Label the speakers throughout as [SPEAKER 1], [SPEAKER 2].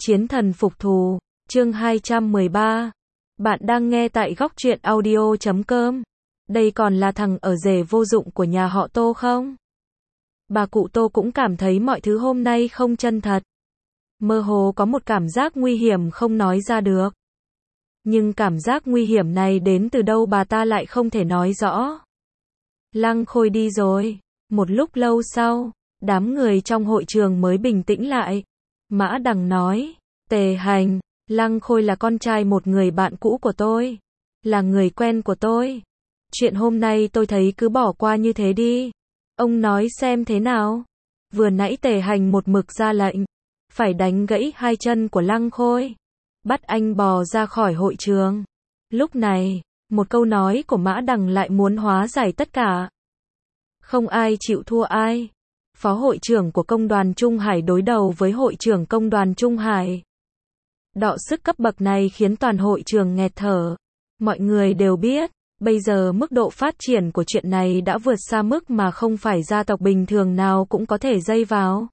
[SPEAKER 1] Chiến thần phục thù, chương 213. Bạn đang nghe tại góc truyện audio.com. Đây còn là thằng ở rể vô dụng của nhà họ Tô không? Bà cụ Tô cũng cảm thấy mọi thứ hôm nay không chân thật. Mơ hồ có một cảm giác nguy hiểm không nói ra được. Nhưng cảm giác nguy hiểm này đến từ đâu bà ta lại không thể nói rõ. Lăng Khôi đi rồi. Một lúc lâu sau, đám người trong hội trường mới bình tĩnh lại. Mã Đằng nói, Tề Hành, Lăng Khôi là con trai một người bạn cũ của tôi. Là người quen của tôi. Chuyện hôm nay tôi thấy cứ bỏ qua như thế đi. Ông nói xem thế nào. Vừa nãy Tề Hành một mực ra lệnh. Phải đánh gãy hai chân của Lăng Khôi. Bắt anh bò ra khỏi hội trường. Lúc này, một câu nói của Mã Đằng lại muốn hóa giải tất cả. Không ai chịu thua ai. Phó hội trưởng của công đoàn Trung Hải đối đầu với hội trưởng công đoàn Trung Hải. Đọ sức cấp bậc này khiến toàn hội trường nghẹt thở. Mọi người đều biết, bây giờ mức độ phát triển của chuyện này đã vượt xa mức mà không phải gia tộc bình thường nào cũng có thể dây vào.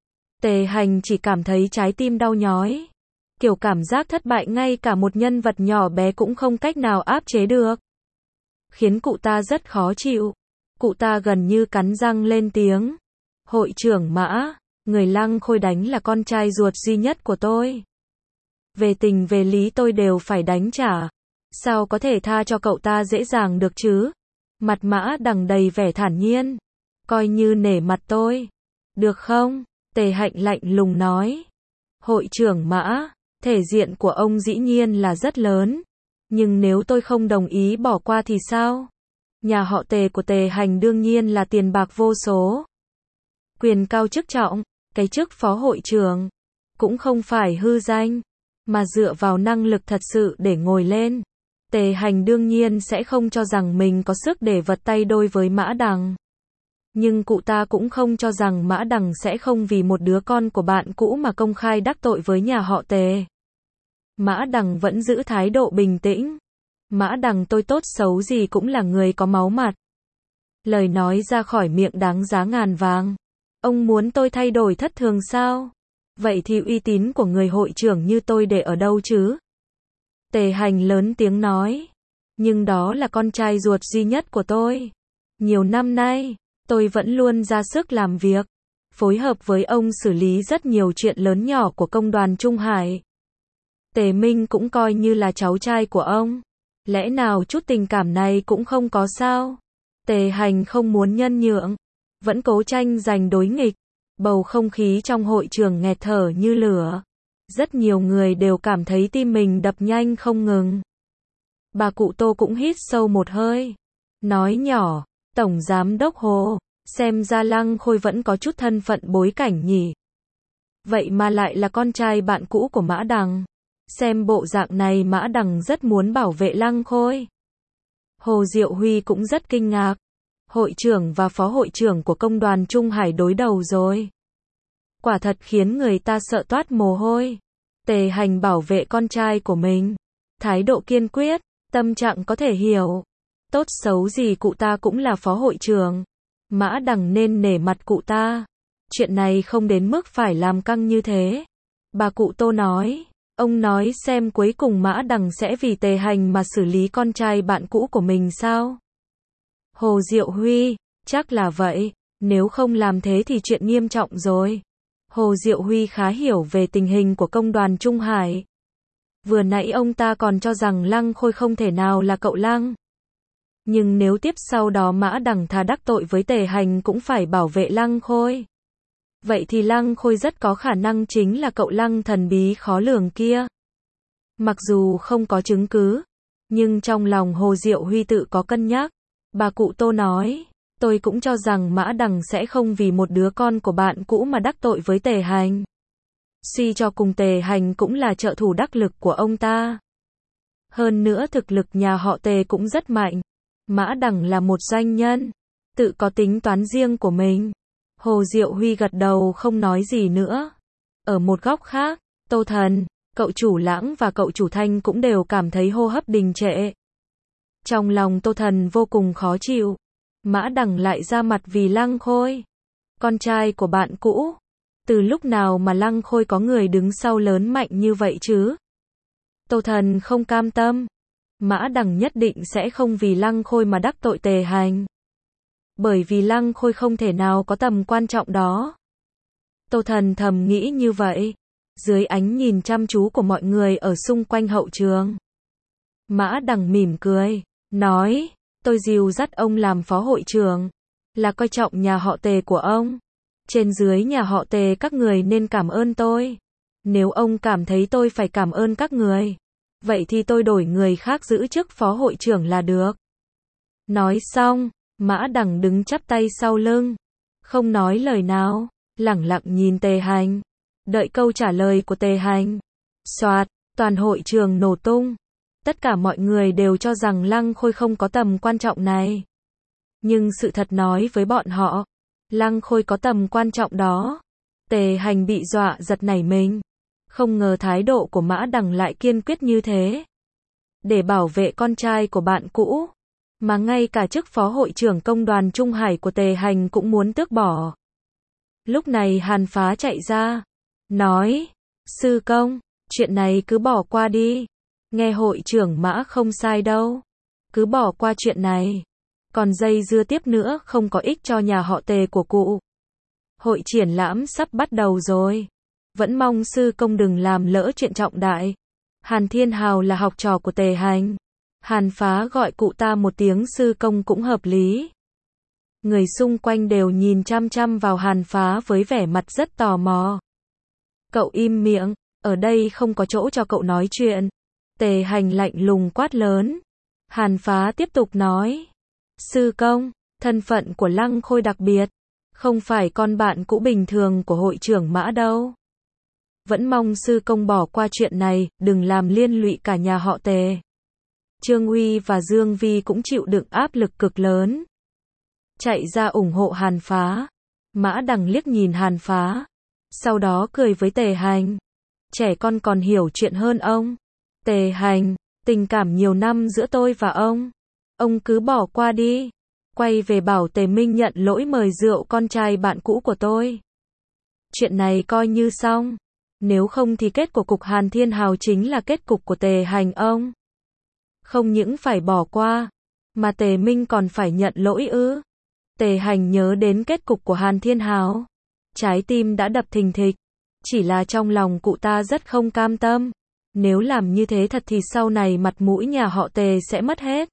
[SPEAKER 1] Tề Hành chỉ cảm thấy trái tim đau nhói. Kiểu cảm giác thất bại ngay cả một nhân vật nhỏ bé cũng không cách nào áp chế được. Khiến cụ ta rất khó chịu. Cụ ta gần như cắn răng lên tiếng. Hội trưởng Mã, người Lăng Khôi đánh là con trai ruột duy nhất của tôi. Về tình về lý tôi đều phải đánh trả. Sao có thể tha cho cậu ta dễ dàng được chứ? Mặt Mã Đằng đầy vẻ thản nhiên. Coi như nể mặt tôi. Được không? Tề Hạnh lạnh lùng nói. Hội trưởng Mã, thể diện của ông dĩ nhiên là rất lớn. Nhưng nếu tôi không đồng ý bỏ qua thì sao? Nhà họ Tề của Tề Hành đương nhiên là tiền bạc vô số. Quyền cao chức trọng, cái chức phó hội trưởng. Cũng không phải hư danh. Mà dựa vào năng lực thật sự để ngồi lên. Tề Hành đương nhiên sẽ không cho rằng mình có sức để vật tay đôi với Mã Đằng. Nhưng cụ ta cũng không cho rằng Mã Đằng sẽ không vì một đứa con của bạn cũ mà công khai đắc tội với nhà họ Tề. Mã Đằng vẫn giữ thái độ bình tĩnh. Mã Đằng tôi tốt xấu gì cũng là người có máu mặt. Lời nói ra khỏi miệng đáng giá ngàn vàng. Ông muốn tôi thay đổi thất thường sao? Vậy thì uy tín của người hội trưởng như tôi để ở đâu chứ? Tề Hành lớn tiếng nói. Nhưng đó là con trai ruột duy nhất của tôi. Nhiều năm nay, tôi vẫn luôn ra sức làm việc. Phối hợp với ông xử lý rất nhiều chuyện lớn nhỏ của công đoàn Trung Hải. Tề Minh cũng coi như là cháu trai của ông. Lẽ nào chút tình cảm này cũng không có sao? Tề Hành không muốn nhân nhượng. Vẫn cố tranh giành đối nghịch. Bầu không khí trong hội trường nghẹt thở như lửa. Rất nhiều người đều cảm thấy tim mình đập nhanh không ngừng. Bà cụ Tô cũng hít sâu một hơi. Nói nhỏ, Tổng Giám đốc Hồ, xem ra Lăng Khôi vẫn có chút thân phận bối cảnh nhỉ. Vậy mà lại là con trai bạn cũ của Mã Đằng. Xem bộ dạng này Mã Đằng rất muốn bảo vệ Lăng Khôi. Hồ Diệu Huy cũng rất kinh ngạc. Hội trưởng và phó hội trưởng của công đoàn Trung Hải đối đầu rồi. Quả thật khiến người ta sợ toát mồ hôi. Tề Hành bảo vệ con trai của mình. Thái độ kiên quyết, tâm trạng có thể hiểu. Tốt xấu gì cụ ta cũng là phó hội trưởng. Mã Đằng nên nể mặt cụ ta. Chuyện này không đến mức phải làm căng như thế. Bà cụ Tô nói. Ông nói xem cuối cùng Mã Đằng sẽ vì Tề Hành mà xử lý con trai bạn cũ của mình sao? Hồ Diệu Huy, chắc là vậy. Nếu không làm thế thì chuyện nghiêm trọng rồi. Hồ Diệu Huy khá hiểu về tình hình của công đoàn Trung Hải. Vừa nãy ông ta còn cho rằng Lăng Khôi không thể nào là cậu Lăng. Nhưng nếu tiếp sau đó Mã Đằng thà đắc tội với Tề Hành cũng phải bảo vệ Lăng Khôi. Vậy thì Lăng Khôi rất có khả năng chính là cậu Lăng thần bí khó lường kia. Mặc dù không có chứng cứ, nhưng trong lòng Hồ Diệu Huy tự có cân nhắc. Bà cụ Tô nói, tôi cũng cho rằng Mã Đằng sẽ không vì một đứa con của bạn cũ mà đắc tội với Tề Hành. Suy cho cùng Tề Hành cũng là trợ thủ đắc lực của ông ta. Hơn nữa thực lực nhà họ Tề cũng rất mạnh. Mã Đằng là một doanh nhân, tự có tính toán riêng của mình. Hồ Diệu Huy gật đầu không nói gì nữa. Ở một góc khác, Tô Thần, cậu chủ Lãng và cậu chủ Thanh cũng đều cảm thấy hô hấp đình trệ. Trong lòng Tô Thần vô cùng khó chịu. Mã Đằng lại ra mặt vì Lăng Khôi, con trai của bạn cũ. Từ lúc nào mà Lăng Khôi có người đứng sau lớn mạnh như vậy chứ? Tô Thần không cam tâm. Mã Đằng nhất định sẽ không vì Lăng Khôi mà đắc tội Tề Hành. Bởi vì Lăng Khôi không thể nào có tầm quan trọng đó. Tô Thần thầm nghĩ như vậy. Dưới ánh nhìn chăm chú của mọi người ở xung quanh hậu trường. Mã Đằng mỉm cười, nói, tôi dìu dắt ông làm phó hội trưởng, là coi trọng nhà họ Tề của ông. Trên dưới nhà họ Tề các người nên cảm ơn tôi. Nếu ông cảm thấy tôi phải cảm ơn các người, vậy thì tôi đổi người khác giữ chức phó hội trưởng là được. Nói xong, Mã Đằng đứng chắp tay sau lưng, không nói lời nào, lẳng lặng nhìn Tề Hành, đợi câu trả lời của Tề Hành. Soạt, toàn hội trường nổ tung. Tất cả mọi người đều cho rằng Lăng Khôi không có tầm quan trọng này. Nhưng sự thật nói với bọn họ, Lăng Khôi có tầm quan trọng đó. Tề Hành bị dọa giật nảy mình. Không ngờ thái độ của Mã Đằng lại kiên quyết như thế. Để bảo vệ con trai của bạn cũ, mà ngay cả chức phó hội trưởng công đoàn Trung Hải của Tề Hành cũng muốn tước bỏ. Lúc này Hàn Phá chạy ra, nói, sư công, chuyện này cứ bỏ qua đi. Nghe hội trưởng Mã không sai đâu. Cứ bỏ qua chuyện này. Còn dây dưa tiếp nữa không có ích cho nhà họ Tề của cụ. Hội triển lãm sắp bắt đầu rồi. Vẫn mong sư công đừng làm lỡ chuyện trọng đại. Hàn Thiên Hào là học trò của Tề Hành. Hàn Phá gọi cụ ta một tiếng sư công cũng hợp lý. Người xung quanh đều nhìn chăm chăm vào Hàn Phá với vẻ mặt rất tò mò. Cậu im miệng, ở đây không có chỗ cho cậu nói chuyện. Tề Hành lạnh lùng quát lớn. Hàn Phá tiếp tục nói. Sư công, thân phận của Lăng Khôi đặc biệt. Không phải con bạn cũ bình thường của hội trưởng Mã đâu. Vẫn mong sư công bỏ qua chuyện này, đừng làm liên lụy cả nhà họ Tề. Trương Uy và Dương Vi cũng chịu đựng áp lực cực lớn. Chạy ra ủng hộ Hàn Phá. Mã Đằng liếc nhìn Hàn Phá. Sau đó cười với Tề Hành. Trẻ con còn hiểu chuyện hơn ông. Tề Hành, tình cảm nhiều năm giữa tôi và ông cứ bỏ qua đi. Quay về bảo Tề Minh nhận lỗi mời rượu con trai bạn cũ của tôi. Chuyện này coi như xong. Nếu không thì kết của cục Hàn Thiên Hào chính là kết cục của Tề Hành ông. Không những phải bỏ qua, mà Tề Minh còn phải nhận lỗi ư. Tề Hành nhớ đến kết cục của Hàn Thiên Hào. Trái tim đã đập thình thịch. Chỉ là trong lòng cụ ta rất không cam tâm. Nếu làm như thế thật thì sau này mặt mũi nhà họ Tề sẽ mất hết.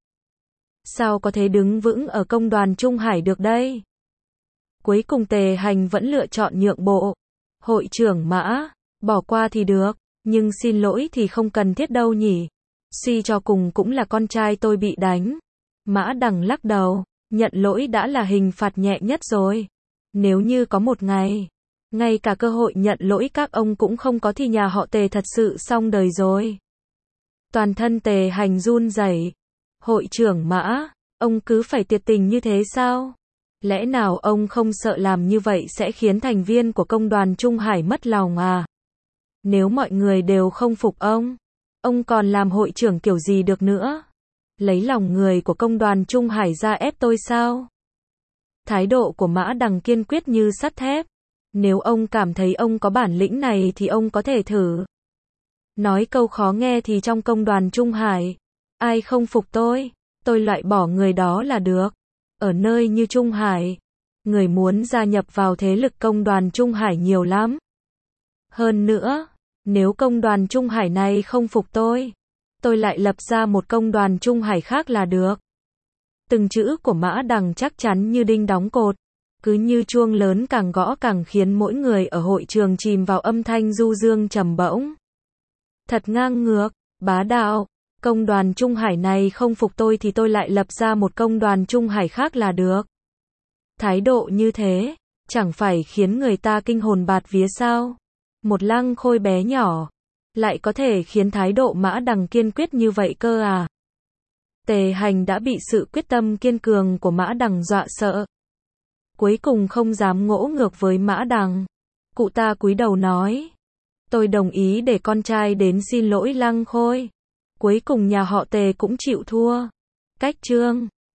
[SPEAKER 1] Sao có thể đứng vững ở công đoàn Trung Hải được đây? Cuối cùng Tề Hành vẫn lựa chọn nhượng bộ. Hội trưởng Mã, bỏ qua thì được, nhưng xin lỗi thì không cần thiết đâu nhỉ. Suy cho cùng cũng là con trai tôi bị đánh. Mã Đằng lắc đầu, nhận lỗi đã là hình phạt nhẹ nhất rồi. Nếu như có một ngày, ngay cả cơ hội nhận lỗi các ông cũng không có thì nhà họ Tề thật sự xong đời rồi. Toàn thân Tề Hành run rẩy. Hội trưởng Mã, ông cứ phải tuyệt tình như thế sao? Lẽ nào ông không sợ làm như vậy sẽ khiến thành viên của công đoàn Trung Hải mất lòng à? Nếu mọi người đều không phục ông còn làm hội trưởng kiểu gì được nữa? Lấy lòng người của công đoàn Trung Hải ra ép tôi sao? Thái độ của Mã Đằng kiên quyết như sắt thép. Nếu ông cảm thấy ông có bản lĩnh này thì ông có thể thử. Nói câu khó nghe thì trong công đoàn Trung Hải, ai không phục tôi loại bỏ người đó là được. Ở nơi như Trung Hải, người muốn gia nhập vào thế lực công đoàn Trung Hải nhiều lắm. Hơn nữa, nếu công đoàn Trung Hải này không phục tôi lại lập ra một công đoàn Trung Hải khác là được. Từng chữ của Mã Đằng chắc chắn như đinh đóng cột. Cứ như chuông lớn càng gõ càng khiến mỗi người ở hội trường chìm vào âm thanh du dương trầm bổng. Thật ngang ngược, bá đạo. Công đoàn Trung Hải này không phục tôi thì tôi lại lập ra một công đoàn Trung Hải khác là được. Thái độ như thế, chẳng phải khiến người ta kinh hồn bạt vía sao? Một Lăng Khôi bé nhỏ, lại có thể khiến thái độ Mã Đằng kiên quyết như vậy cơ à? Tề Hành đã bị sự quyết tâm kiên cường của Mã Đằng dọa sợ. Cuối cùng không dám ngỗ ngược với Mã Đằng. Cụ ta cúi đầu nói. Tôi đồng ý để con trai đến xin lỗi Lăng Khôi. Cuối cùng nhà họ Tề cũng chịu thua. Cách chương